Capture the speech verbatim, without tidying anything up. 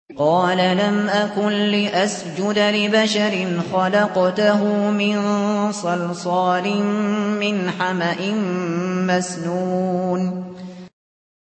قال لم أكن لأسجد لبشر خلقته من صلصال من حمأ مسنون